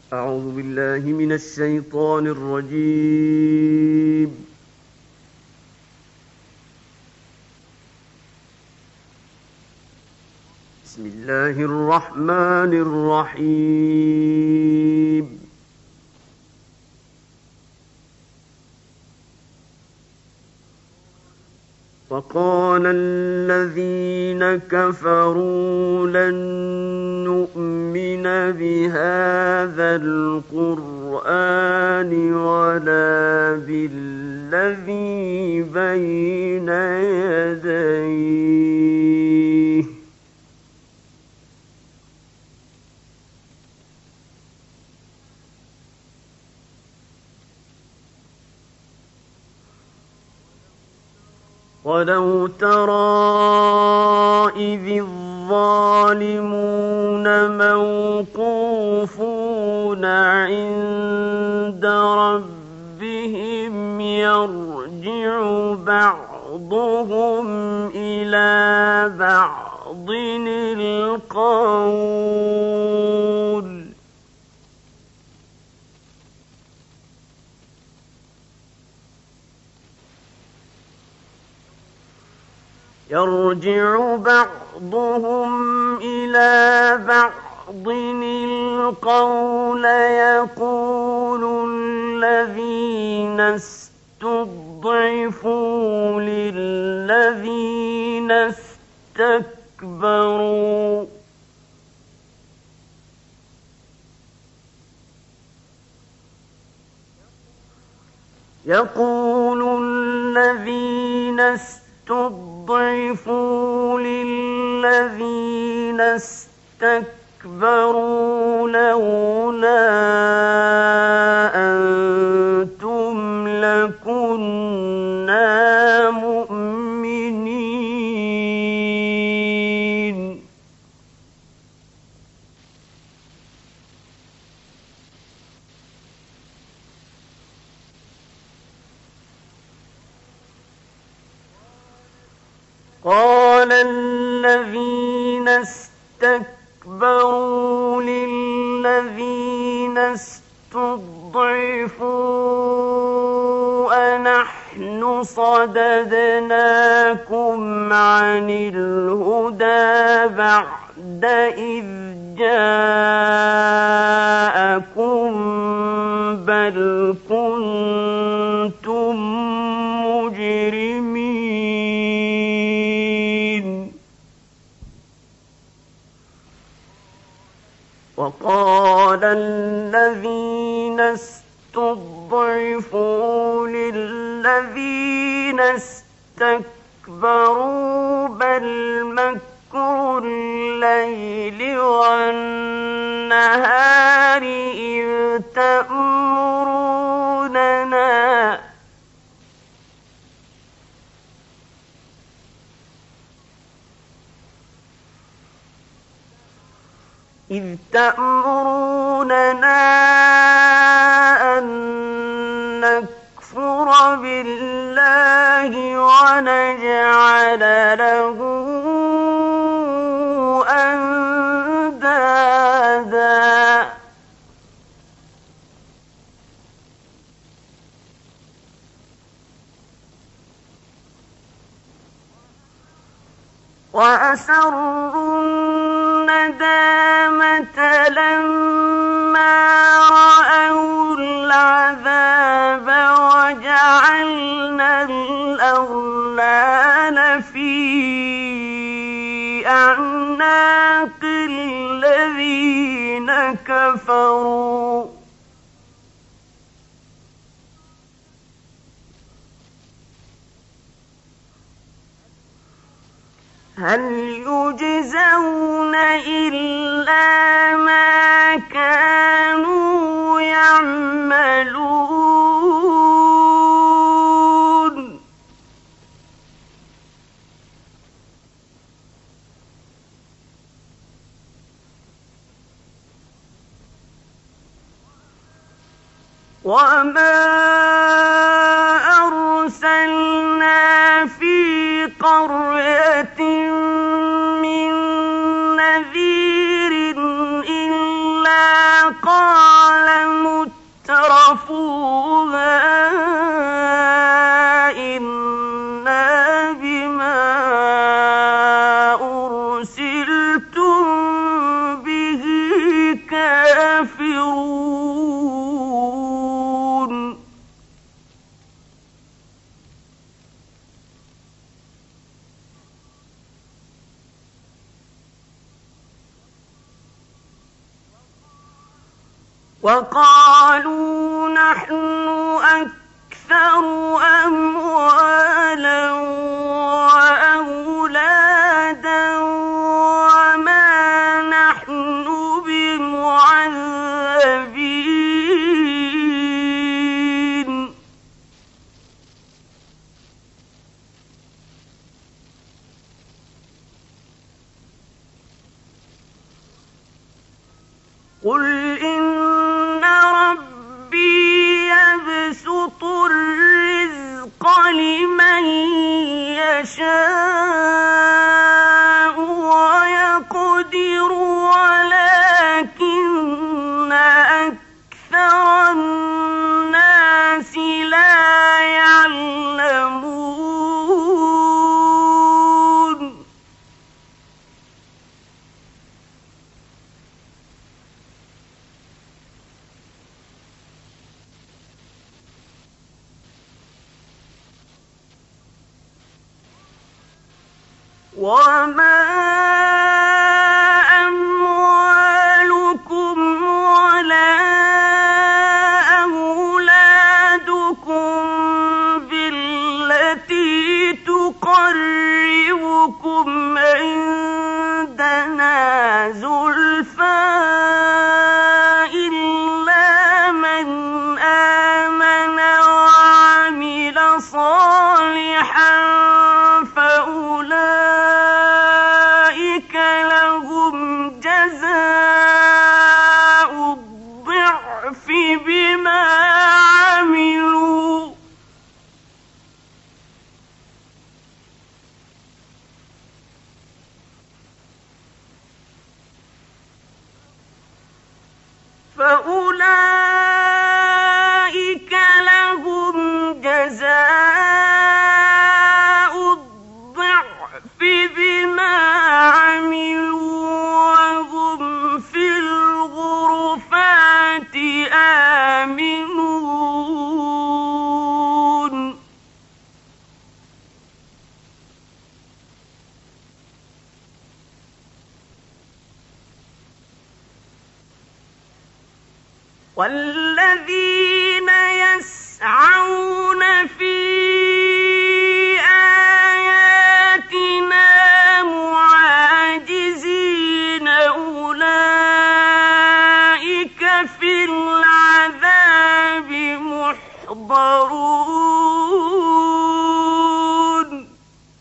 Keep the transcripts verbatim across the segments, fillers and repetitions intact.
أعوذ بالله من الشيطان الرجيم. بسم الله الرحمن الرحيم. وقال الذين كفروا لن نؤمن بهذا القرآن ولا بالذي بين يديه ولو ترى إذ الظالمون موقوفون عند ربهم يرجع بعضهم إلى بعض القول يرجع بعضهم إلى بعض القول يقول الذين استضعفوا للذين استكبروا يقول الذين استضعفوا للذين استكبروا لولا أنتم لكنا مؤمنين قال الذين استكبروا للذين استضعفوا أنحن صددناكم عن الهدى بعد إذ جاءكم بل كنتم مجرمين وقال الذين استضعفوا للذين استكبروا بل مكر الليل والنهار إذ تأمروننا إذ تأمروننا أن نكفر بالله ونجعل له أندادا وأسروا الندامة لما رأوا العذاب وجعلنا الأغلال في أعناق الذين كفروا هل يجزون إلا ما كانوا يعملون وما أرسلنا في قرية من نذير إلا قال وقالوا نحن أكثر أموالا وأولادا وما نحن بمعذبين قل إن ربي يبسط الرزق لمن يشاء ويقدر ولكن أكثر الناس لا يعلمون وما أموالكم ولا أولادكم بالتي تقربكم عندنا زلفى إلا من آمن وعمل صالحا فأولئك لهم جزاء الضعف بما عملوا فأولئك لهم جزاء الضعف بما عملوا وهم في الغرفات آمنون والذين يسعون في آياتنا معاجزين أولئك في العذاب محضرون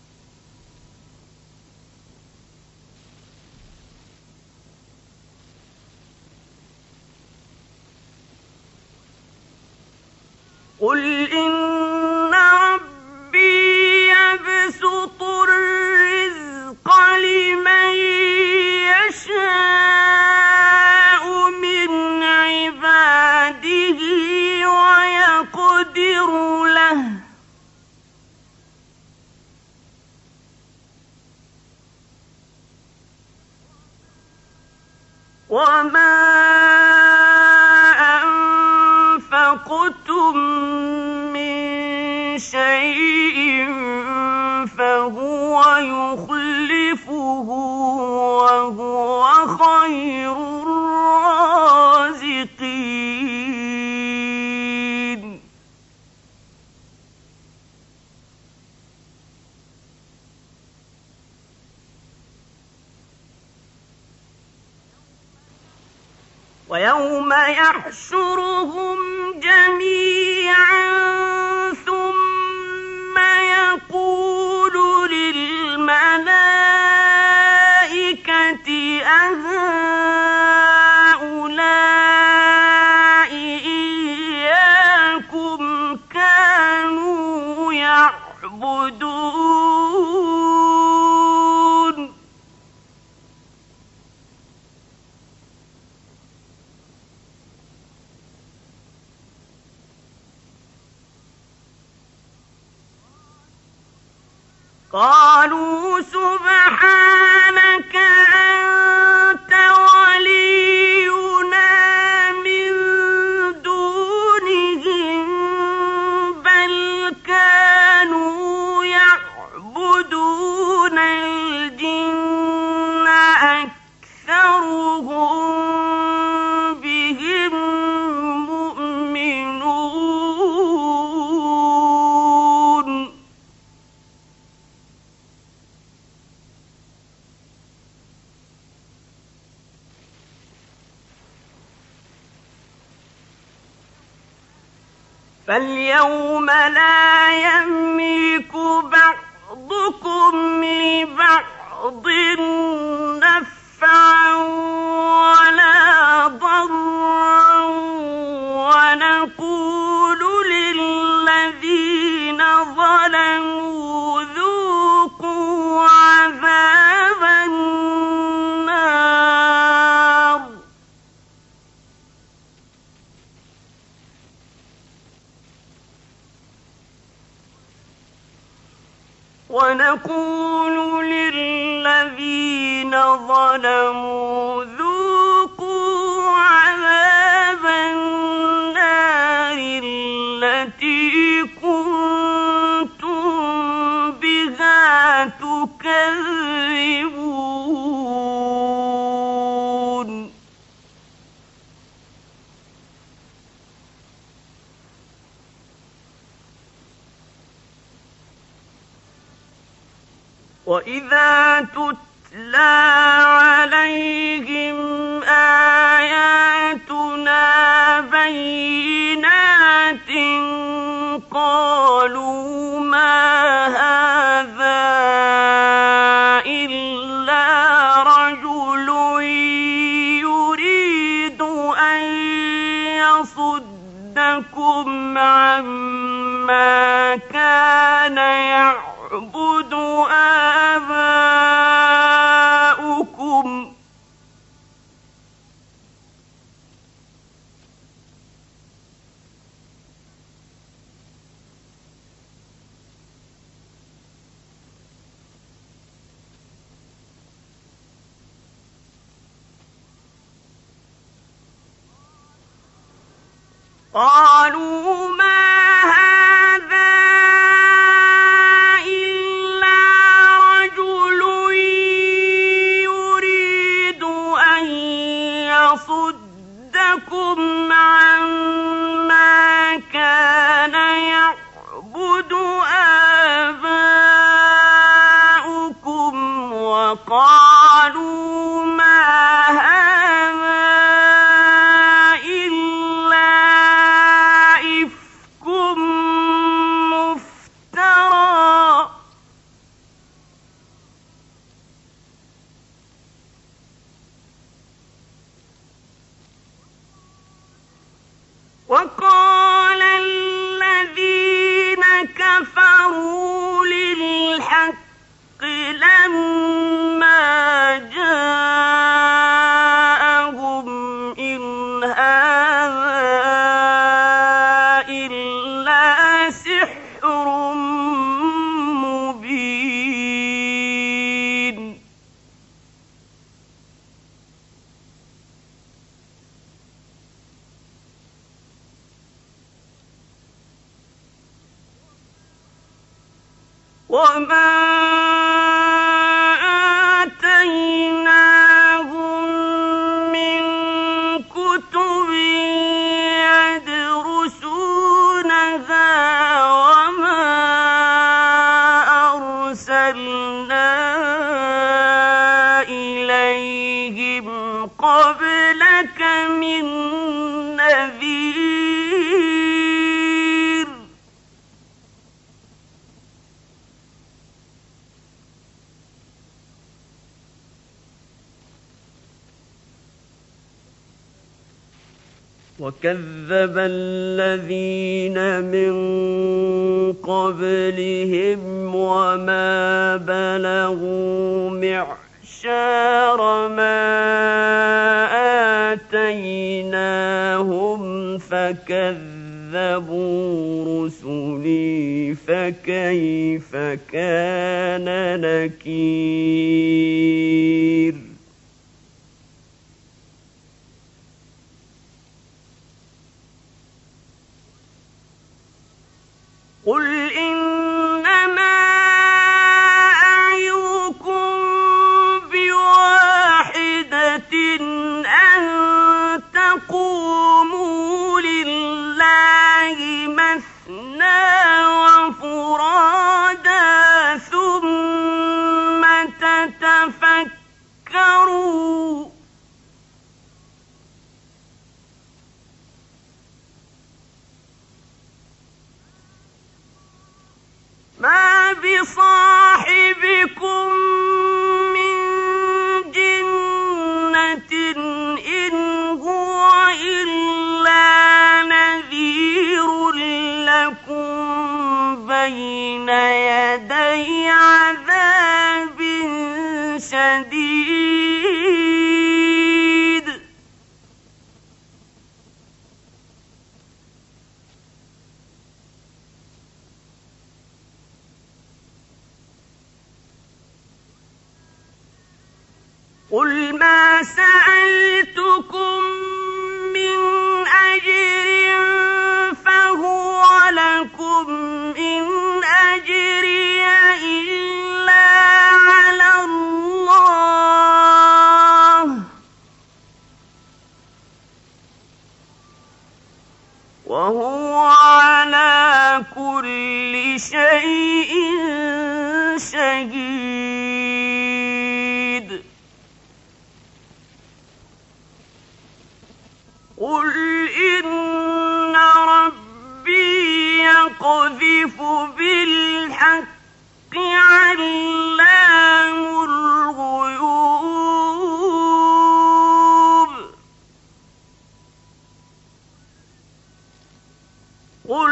قل إن ربي يبسط الرزق لمن يشاء من عباده ويقدر له وما أنفقتم من شيء فهو يخلفه وهو خير الرازقين ويوم يحشرهم جميعا ثم يقول للملائكة أهؤلاء إياكم كانوا يعبدون قالوا سبحانك أنت ولينا من دونهم بل كانوا يعبدون الجن أكثرهم بهم فاليوم لا يملك بعضكم لبعض نفعا ولا ضرا ونقول للذين ظلموا ذوقوا عذاب النار ونقول للذين ظلموا ذوقوا عذاب النار التي كنتم بها تكذبون وإذا تتلى عليهم آياتنا بينات قالوا ما هذا إلا رجل يريد أن يصدكم عما كان يعبد آباؤكم قالوا ما هذا إلا رجل يريد أن يصدكم عما كان يعبد آباؤكم وقالوا ما هذا إلا إفك مفترى وقال الذين كفروا للحق لما جاءهم إن هذا إلا سحر مبين وما آتيناهم من كتب يدرسونها وما أرسلنا إليهم قبلك من نذير وكذب الذين من قبلهم وما بلغوا معشار ما آتيناهم فكذبوا رسلي فكيف كان نكير قل إنما أعظكم بواحدة أن تقوموا لله مثنى وفرادا ثم تتفكروا بصاحبكم من جنة إن هو إلا نذير لكم بين يدي عذاب شديد. قل ما سألتكم من أجر فهو لكم إن أجري إلا على الله وهو على كل شيء شهيد. قل إن ربي يقذف بالحق علام الغيوب. قل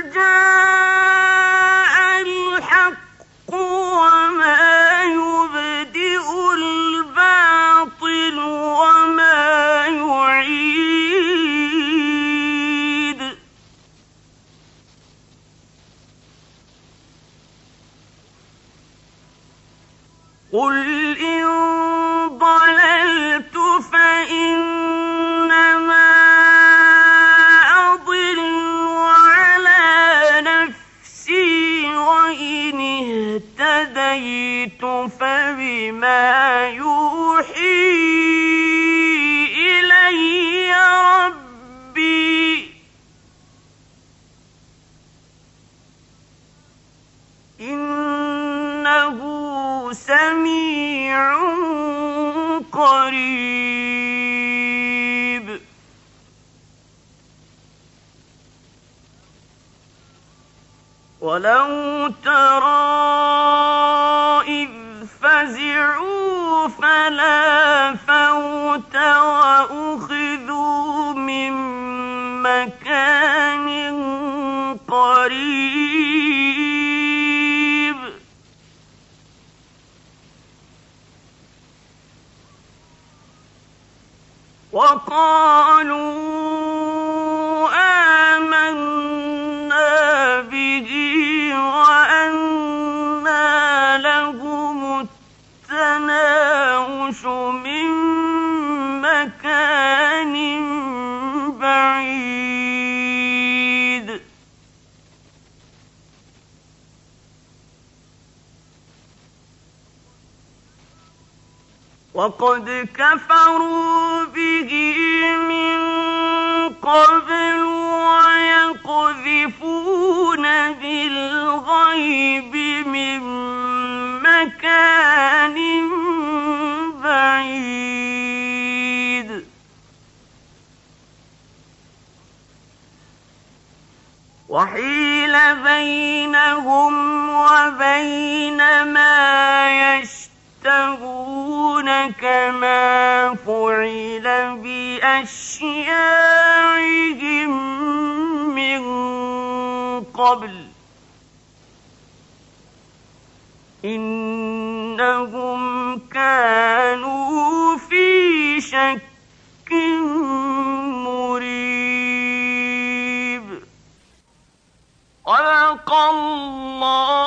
جاء الحق وما يبدئ الباطل وما يعيد. قل إن ضللت فإنما أضل على نفسي وإن اهتديت فبما يوحي إلي ربي إنه سميع قريب. ولو ترى إذ فزعوا فلا فوت وأخذوا من مكان قريب وقالوا آمنا به وأنى لهم التناوش من مكان بعيد. وقد كفروا به من قبل ويقذفون بالغيب من مكان بعيد. وحيل بينهم وبين ما يشتهون كما فعل بأشياعهم من قبل إنهم كانوا في شك مريب. صدق الله